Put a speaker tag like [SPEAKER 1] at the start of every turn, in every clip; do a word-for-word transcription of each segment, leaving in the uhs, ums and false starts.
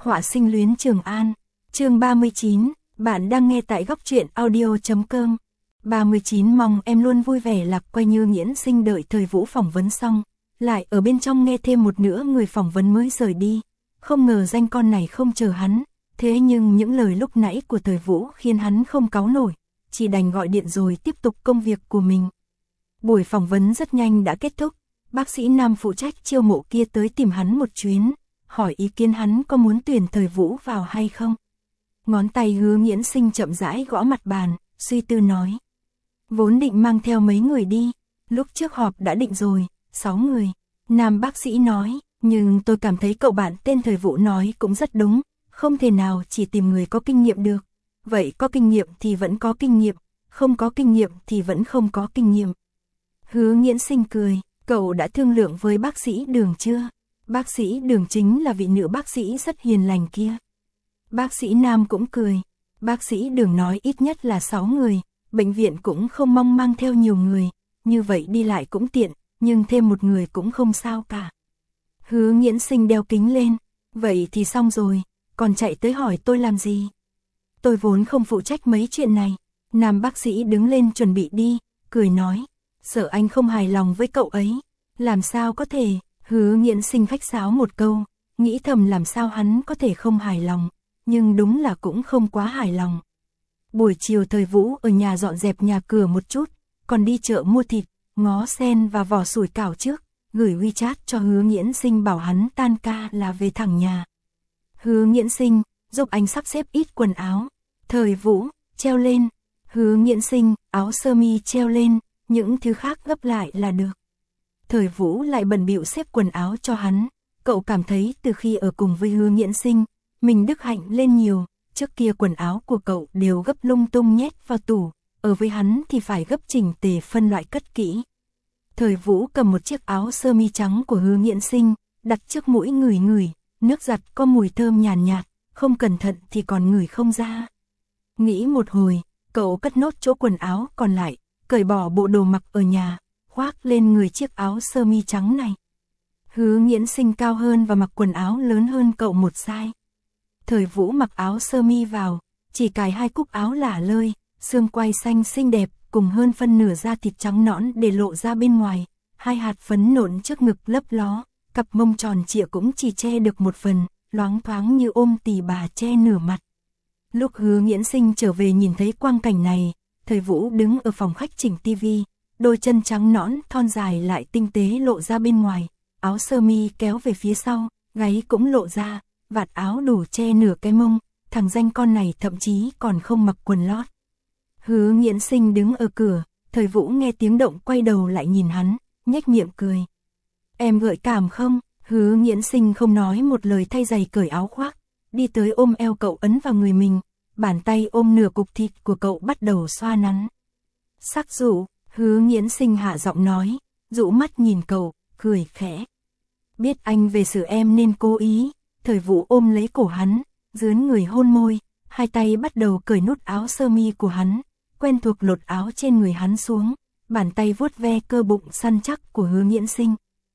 [SPEAKER 1] Họa sinh luyến Trường An. Chương ba mươi chín, bạn đang nghe tại góc truyện audio chấm com. ba mươi chín Mong em luôn vui vẻ lạc quay. Như Nghiễn Sinh đợi Thời Vũ phỏng vấn xong, lại ở bên trong nghe thêm một nữa người phỏng vấn mới rời đi. Không ngờ danh con này không chờ hắn, thế nhưng những lời lúc nãy của Thời Vũ khiến hắn không cáu nổi, chỉ đành gọi điện rồi tiếp tục công việc của mình. Buổi phỏng vấn rất nhanh đã kết thúc, bác sĩ nam phụ trách chiêu mộ kia tới tìm hắn một chuyến, hỏi ý kiến hắn có muốn tuyển Thời Vũ vào hay không. Ngón tay Hứa Nghiễn Sinh chậm rãi gõ mặt bàn, suy tư nói. Vốn định mang theo mấy người đi, lúc trước họp đã định rồi, sáu người. Nam bác sĩ nói, nhưng tôi cảm thấy cậu bạn tên Thời Vũ nói cũng rất đúng, không thể nào chỉ tìm người có kinh nghiệm được. Vậy có kinh nghiệm thì vẫn có kinh nghiệm, không có kinh nghiệm thì vẫn không có kinh nghiệm. Hứa Nghiễn Sinh cười, cậu đã thương lượng với bác sĩ Đường chưa? Bác sĩ Đường chính là vị nữ bác sĩ rất hiền lành kia. Bác sĩ Nam cũng cười, bác sĩ Đường nói ít nhất là sáu người, bệnh viện cũng không mong mang theo nhiều người, như vậy đi lại cũng tiện, nhưng thêm một người cũng không sao cả. Hứa Nghiễn Sinh đeo kính lên, vậy thì xong rồi, còn chạy tới hỏi tôi làm gì? Tôi vốn không phụ trách mấy chuyện này. Nam bác sĩ đứng lên chuẩn bị đi, cười nói, sợ anh không hài lòng với cậu ấy. Làm sao có thể? Hứa Nghiễn Sinh khách sáo một câu, nghĩ thầm làm sao hắn có thể không hài lòng, nhưng đúng là cũng không quá hài lòng. Buổi chiều Thời Vũ ở nhà dọn dẹp nhà cửa một chút, còn đi chợ mua thịt, ngó sen và vỏ sủi cảo trước, gửi WeChat cho Hứa Nghiễn Sinh bảo hắn tan ca là về thẳng nhà. Hứa Nghiễn Sinh, giúp anh sắp xếp ít quần áo. Thời Vũ, treo lên. Hứa Nghiễn Sinh, áo sơ mi treo lên, những thứ khác gấp lại là được. Thời Vũ lại bận bịu xếp quần áo cho hắn. Cậu cảm thấy từ khi ở cùng với Hứa Nghiễn Sinh, mình đức hạnh lên nhiều. Trước kia quần áo của cậu đều gấp lung tung nhét vào tủ, ở với hắn thì phải gấp chỉnh tề phân loại cất kỹ. Thời Vũ cầm một chiếc áo sơ mi trắng của Hứa Nghiễn Sinh, đặt trước mũi ngửi ngửi, nước giặt có mùi thơm nhàn nhạt, nhạt, không cẩn thận thì còn ngửi không ra. Nghĩ một hồi, cậu cất nốt chỗ quần áo còn lại, cởi bỏ bộ đồ mặc ở nhà, khoác lên người chiếc áo sơ mi trắng này. Hứa Nghiễn Sinh cao hơn và mặc quần áo lớn hơn cậu một size. Thời Vũ mặc áo sơ mi vào, chỉ cài hai cúc áo lả lơi, xương quai xanh xinh đẹp, cùng hơn phân nửa da thịt trắng nõn để lộ ra bên ngoài, hai hạt phấn nộn trước ngực lấp ló, cặp mông tròn trịa cũng chỉ che được một phần, loáng thoáng như ôm tỉ bà che nửa mặt. Lúc Hứa Nghiễn Sinh trở về nhìn thấy quang cảnh này, Thời Vũ đứng ở phòng khách chỉnh tivi, đôi chân trắng nõn thon dài lại tinh tế lộ ra bên ngoài, áo sơ mi kéo về phía sau, gáy cũng lộ ra, vạt áo đủ che nửa cái mông, thằng danh con này thậm chí còn không mặc quần lót. Hứa Nghiễn Sinh đứng ở cửa, Thời Vũ nghe tiếng động quay đầu lại nhìn hắn, nhếch miệng cười. Em gợi cảm không? Hứa Nghiễn Sinh không nói một lời thay giày cởi áo khoác, đi tới ôm eo cậu ấn vào người mình, bàn tay ôm nửa cục thịt của cậu bắt đầu xoa nắn. Sắc dụ, Hứa Nghiễn Sinh hạ giọng nói, dụ mắt nhìn cậu, cười khẽ. Biết anh về xử em nên cố ý. Thời Vũ ôm lấy cổ hắn, dướn người hôn môi, hai tay bắt đầu cởi nút áo sơ mi của hắn, quen thuộc lột áo trên người hắn xuống, bàn tay vuốt ve cơ bụng săn chắc của Hứa Nghiễn Sinh.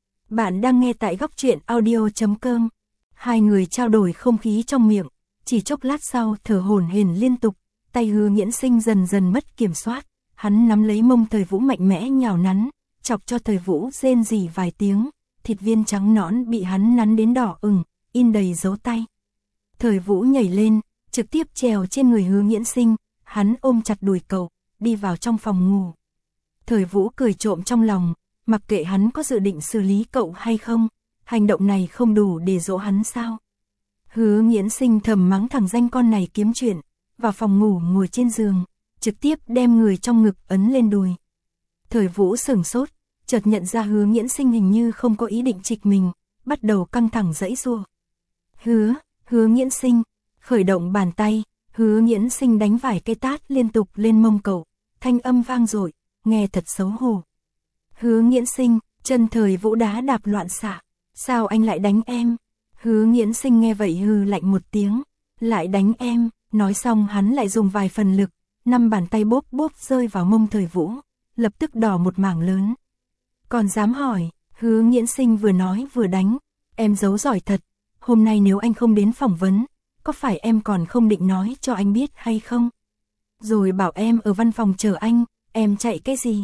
[SPEAKER 1] Bạn đang nghe tại góc truyện audio chấm com. Hai người trao đổi không khí trong miệng, chỉ chốc lát sau thở hổn hển liên tục, tay Hứa Nghiễn Sinh dần dần mất kiểm soát, hắn nắm lấy mông Thời Vũ mạnh mẽ nhào nắn, chọc cho Thời Vũ rên rỉ vài tiếng, thịt viên trắng nõn bị hắn nắn đến đỏ ửng, in đầy dấu tay. Thời Vũ nhảy lên, trực tiếp trèo trên người Hứa Nghiễn Sinh, hắn ôm chặt đùi cậu, đi vào trong phòng ngủ. Thời Vũ cười trộm trong lòng, mặc kệ hắn có dự định xử lý cậu hay không, hành động này không đủ để dỗ hắn sao. Hứa Nghiễn Sinh thầm mắng thằng danh con này kiếm chuyện, vào phòng ngủ ngồi trên giường, trực tiếp đem người trong ngực ấn lên đùi. Thời Vũ sửng sốt, chợt nhận ra Hứa Nghiễn Sinh hình như không có ý định trịch mình, bắt đầu căng thẳng giãy giụa. Hứa, Hứa Nghiễn Sinh, khởi động bàn tay, Hứa Nghiễn Sinh đánh vài cái tát liên tục lên mông cậu, thanh âm vang dội, nghe thật xấu hổ. Hứa Nghiễn Sinh, chân Thời Vũ đá đạp loạn xạ, sao anh lại đánh em? Hứa Nghiễn Sinh nghe vậy hừ lạnh một tiếng, lại đánh em, nói xong hắn lại dùng vài phần lực, năm bàn tay bốp bốp rơi vào mông Thời Vũ, lập tức đỏ một mảng lớn. Còn dám hỏi? Hứa Nghiễn Sinh vừa nói vừa đánh, em giấu giỏi thật. hôm nay nếu anh không đến phỏng vấn, có phải em còn không định nói cho anh biết hay không? Rồi bảo em ở văn phòng chờ anh, em chạy cái gì?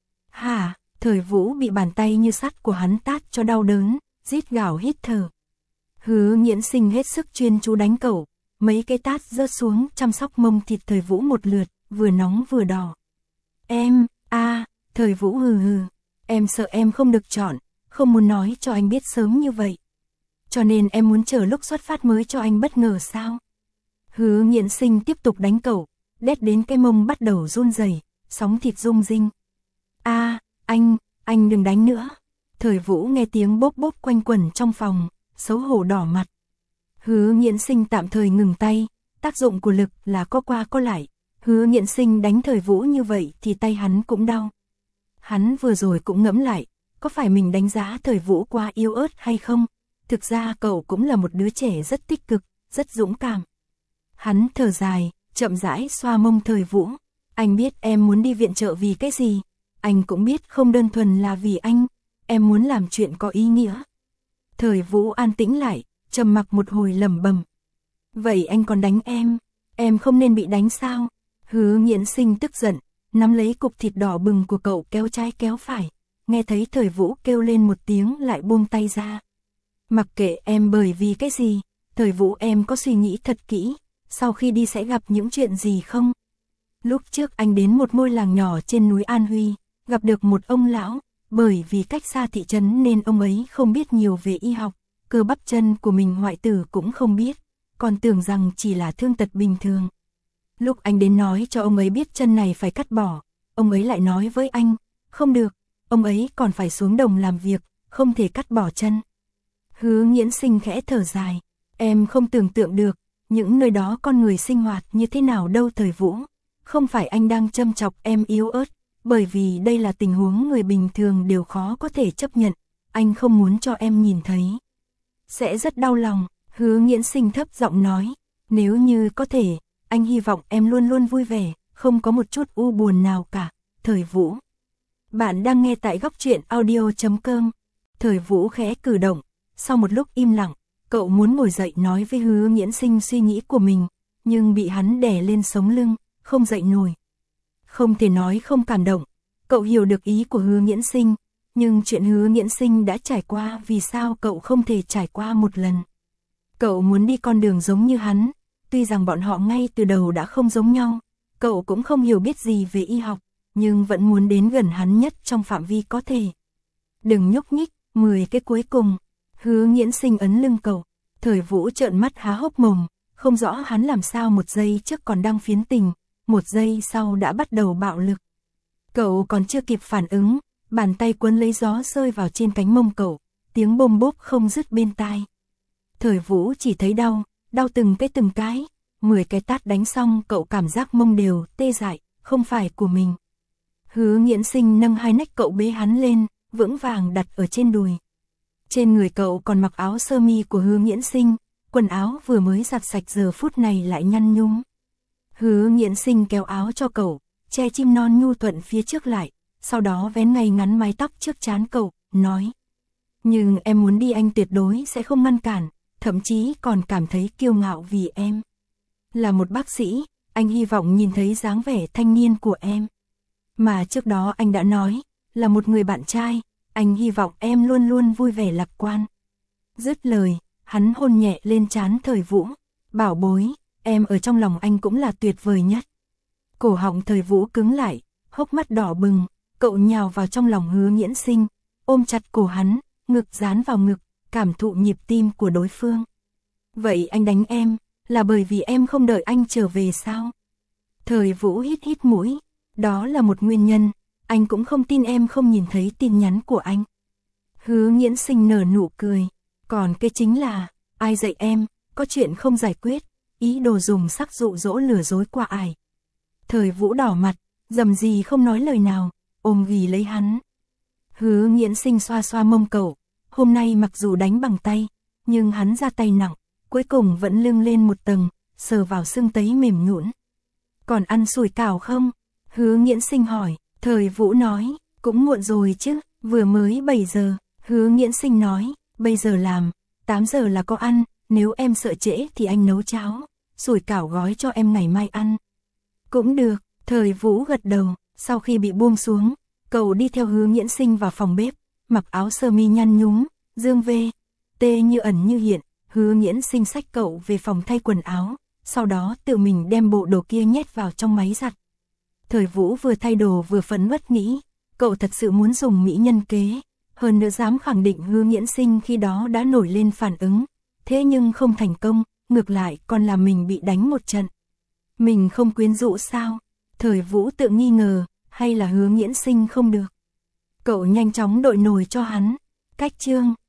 [SPEAKER 1] Hả? Thời Vũ bị bàn tay như sắt của hắn tát cho đau đớn, rít gào hít thở. Hứa Nghiễn Sinh hết sức chuyên chú đánh cậu, mấy cái tát rớt xuống chăm sóc mông thịt Thời Vũ một lượt, vừa nóng vừa đỏ. Em, a, à, Thời Vũ hừ hừ, em sợ em không được chọn, không muốn nói cho anh biết sớm như vậy. Cho nên em muốn chờ lúc xuất phát mới cho anh bất ngờ sao? Hứa Nghiễn Sinh tiếp tục đánh cậu, đét đến cái mông bắt đầu run rẩy, sóng thịt rung rinh. A, à, anh, anh đừng đánh nữa. Thời Vũ nghe tiếng bốp bốp quanh quẩn trong phòng, xấu hổ đỏ mặt. Hứa Nghiễn Sinh tạm thời ngừng tay, tác dụng của lực là có qua có lại. Hứa Nghiễn Sinh đánh Thời Vũ như vậy thì tay hắn cũng đau. Hắn vừa rồi cũng ngẫm lại, có phải mình đánh giá Thời Vũ quá yếu ớt hay không? Thực ra cậu cũng là một đứa trẻ rất tích cực, rất dũng cảm. Hắn thở dài, chậm rãi xoa mông Thời Vũ. Anh biết em muốn đi viện trợ vì cái gì? Anh cũng biết không đơn thuần là vì anh, em muốn làm chuyện có ý nghĩa. Thời Vũ an tĩnh lại, trầm mặc một hồi lẩm bẩm. Vậy anh còn đánh em? Em không nên bị đánh sao? Hứa Nghiễn Sinh tức giận, nắm lấy cục thịt đỏ bừng của cậu kéo trái kéo phải. Nghe thấy Thời Vũ kêu lên một tiếng lại buông tay ra. Mặc kệ em bởi vì cái gì, Thời Vũ em có suy nghĩ thật kỹ, sau khi đi sẽ gặp những chuyện gì không? Lúc trước anh đến một ngôi làng nhỏ trên núi An Huy, gặp được một ông lão, bởi vì cách xa thị trấn nên ông ấy không biết nhiều về y học, cơ bắp chân của mình hoại tử cũng không biết, còn tưởng rằng chỉ là thương tật bình thường. Lúc anh đến nói cho ông ấy biết chân này phải cắt bỏ, ông ấy lại nói với anh, không được, ông ấy còn phải xuống đồng làm việc, không thể cắt bỏ chân. Hứa Nghiễn Sinh khẽ thở dài, em không tưởng tượng được, những nơi đó con người sinh hoạt như thế nào đâu Thời Vũ. Không phải anh đang châm chọc em yếu ớt, bởi vì đây là tình huống người bình thường đều khó có thể chấp nhận, anh không muốn cho em nhìn thấy. Sẽ rất đau lòng, Hứa Nghiễn Sinh thấp giọng nói, nếu như có thể, anh hy vọng em luôn luôn vui vẻ, không có một chút u buồn nào cả, Thời Vũ. Bạn đang nghe tại góc truyện audio chấm com. Thời Vũ khẽ cử động, sau một lúc im lặng, cậu muốn ngồi dậy nói với Hứa Nghiễn Sinh suy nghĩ của mình, nhưng bị hắn đè lên sống lưng, không dậy nổi. Không thể nói không cảm động, cậu hiểu được ý của Hứa Nghiễn Sinh, nhưng chuyện Hứa Nghiễn Sinh đã trải qua vì sao cậu không thể trải qua một lần. Cậu muốn đi con đường giống như hắn, tuy rằng bọn họ ngay từ đầu đã không giống nhau, cậu cũng không hiểu biết gì về y học, nhưng vẫn muốn đến gần hắn nhất trong phạm vi có thể. Đừng nhúc nhích, mười cái cuối cùng. Hứa Nghiễn Sinh ấn lưng cậu, Thời Vũ trợn mắt há hốc mồm, không rõ hắn làm sao một giây trước còn đang phiến tình, một giây sau đã bắt đầu bạo lực. Cậu còn chưa kịp phản ứng, bàn tay quấn lấy gió rơi vào trên cánh mông cậu, tiếng bôm bốp không dứt bên tai. Thời Vũ chỉ thấy đau, đau từng cái từng cái, mười cái tát đánh xong cậu cảm giác mông đều tê dại, không phải của mình. Hứa Nghiễn Sinh nâng hai nách cậu bế hắn lên, vững vàng đặt ở trên đùi. Trên người cậu còn mặc áo sơ mi của Hứa Nghiễn Sinh, quần áo vừa mới giặt sạch giờ phút này lại nhăn nhúm. Hứa Nghiễn Sinh kéo áo cho cậu, che chim non nhu thuận phía trước lại, sau đó vén ngay ngắn mái tóc trước trán cậu, nói. Nhưng em muốn đi anh tuyệt đối sẽ không ngăn cản, thậm chí còn cảm thấy kiêu ngạo vì em. Là một bác sĩ, anh hy vọng nhìn thấy dáng vẻ thanh niên của em. Mà trước đó anh đã nói, là một người bạn trai, anh hy vọng em luôn luôn vui vẻ lạc quan. Dứt lời, hắn hôn nhẹ lên trán Thời Vũ, bảo bối, em ở trong lòng anh cũng là tuyệt vời nhất. Cổ họng Thời Vũ cứng lại, hốc mắt đỏ bừng, cậu nhào vào trong lòng Hứa Nghiễn Sinh, ôm chặt cổ hắn, ngực dán vào ngực, cảm thụ nhịp tim của đối phương. Vậy anh đánh em, là bởi vì em không đợi anh trở về sao? Thời Vũ hít hít mũi, đó là một nguyên nhân, anh cũng không tin em không nhìn thấy tin nhắn của anh. Hứa Nghiễn Sinh nở nụ cười, còn cái chính là, ai dạy em, có chuyện không giải quyết, ý đồ dùng sắc dụ dỗ lừa dối qua ải. Thời Vũ đỏ mặt, dầm gì không nói lời nào, ôm ghì lấy hắn. Hứa Nghiễn Sinh xoa xoa mông cậu, hôm nay mặc dù đánh bằng tay, nhưng hắn ra tay nặng, cuối cùng vẫn lưng lên một tầng, sờ vào xương tấy mềm nhũn. Còn ăn sủi cảo không? Hứa Nghiễn Sinh hỏi. Thời Vũ nói, cũng muộn rồi chứ, vừa mới bảy giờ. Hứa Nghiễn Sinh nói, bây giờ làm, tám giờ là có ăn, nếu em sợ trễ thì anh nấu cháo, sủi cảo gói cho em ngày mai ăn. Cũng được, Thời Vũ gật đầu, sau khi bị buông xuống, cậu đi theo Hứa Nghiễn Sinh vào phòng bếp, mặc áo sơ mi nhăn nhúm, dương vê, tê như ẩn như hiện, Hứa Nghiễn Sinh xách cậu về phòng thay quần áo, sau đó tự mình đem bộ đồ kia nhét vào trong máy giặt. Thời Vũ vừa thay đồ vừa phấn uất nghĩ, cậu thật sự muốn dùng mỹ nhân kế, hơn nữa dám khẳng định Hứa Nghiễn Sinh khi đó đã nổi lên phản ứng, thế nhưng không thành công, ngược lại còn làm mình bị đánh một trận. Mình không quyến rũ sao? Thời Vũ tự nghi ngờ, hay là Hứa Nghiễn Sinh không được? Cậu nhanh chóng đội nồi cho hắn. Cách chương